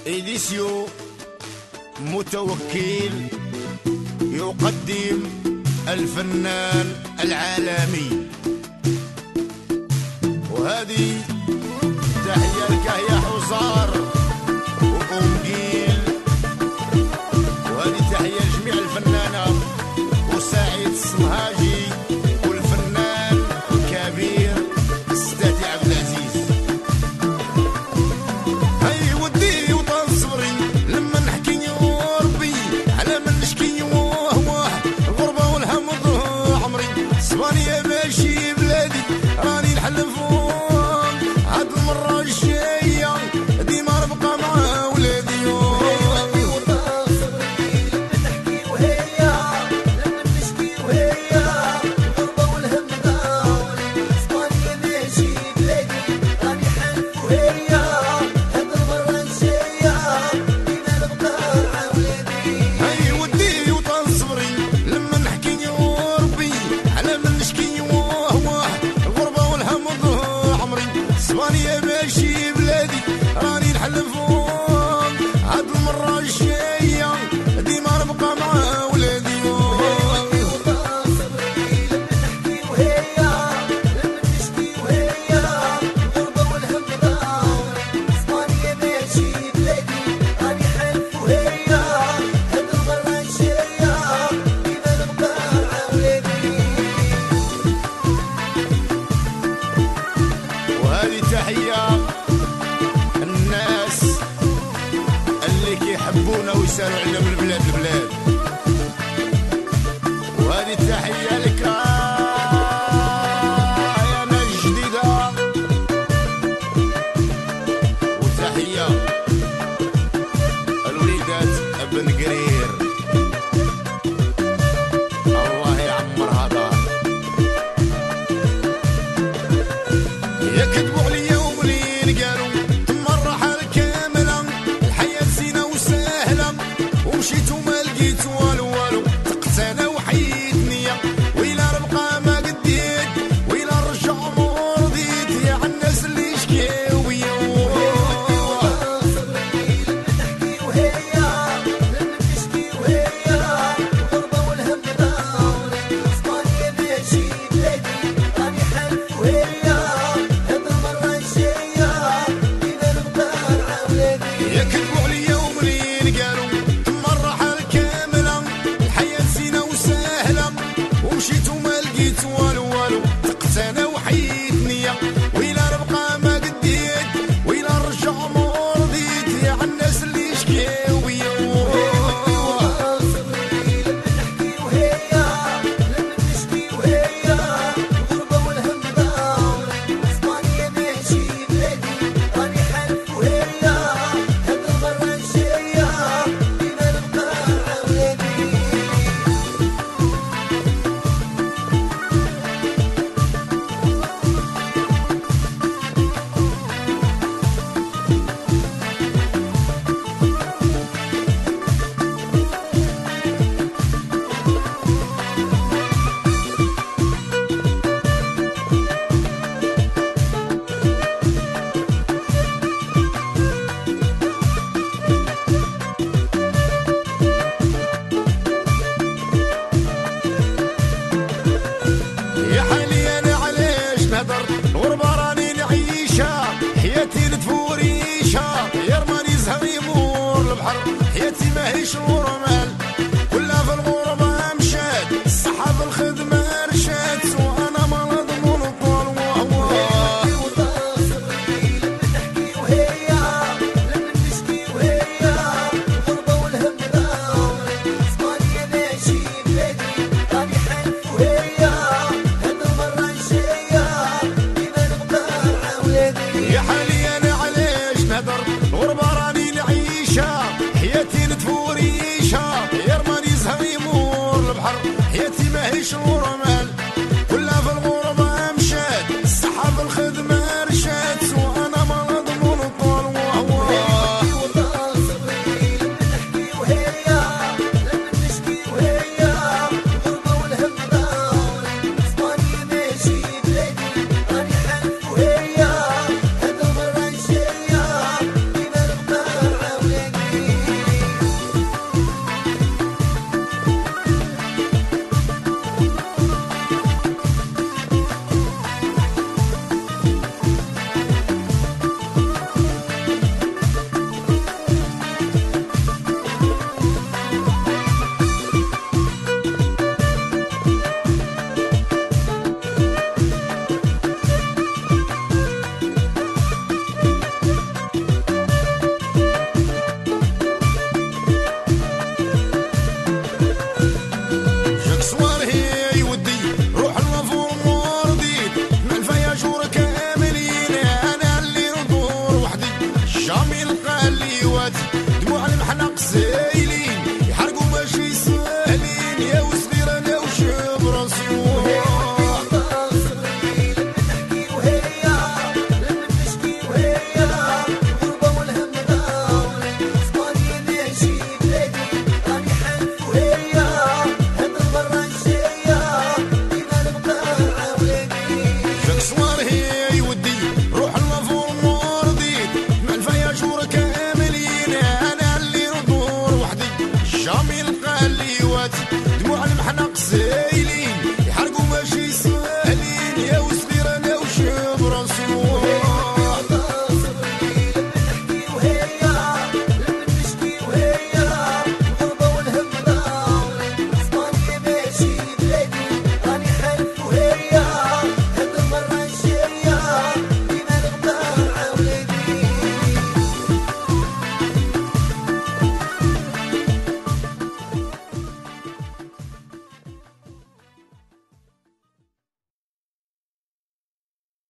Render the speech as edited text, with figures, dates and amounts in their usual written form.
إديسيو متوكل يقدم الفنان العالمي، وهذه تحية لك يا حزار وأم جيل، وهذه تحية لجميع الفنانة وسعيد الصنهاجي والفنان الكبير السيد عبد العزيز. هاي ودي وطن صبري لما نحكي وربي على من نشكي وهو الغربة والهم عمري اسبانيا ماشي بلادي راني نحلف هاد المرة الجاية ديما نبقى مع ولادي. اسبانيا ماشي بلادي راني نحلفهم هاد المرة الجاية ديما نبقى مع ولادي. تحية الناس اللي كيحبونا ويسالوا علينا من بلاد البلاد، وهذه تحية لك يا ناس جديدة، وتحية الوليدات ابن قرير الله يعمرها دار. يكتبوا عليا مشيت وما لقيت والو والو، ثقت انا وحيت نية ويلا نبقى ما قديت ويلا نرجع ما رضيت يا عالناس اللي شكاو بيا. يكذبوا عليا ومنين قالوا مشيت وما لقيت والو والو، ثقت انا وحيت نية ويلا نبقى ما قديت ويلا نرجع ما رضيت يا عالناس اللي شكاو بيا. غربة راني نعيشها حياتي نتفوريشها، يا رماني زهر يمور البحر حياتي ماهيش الورا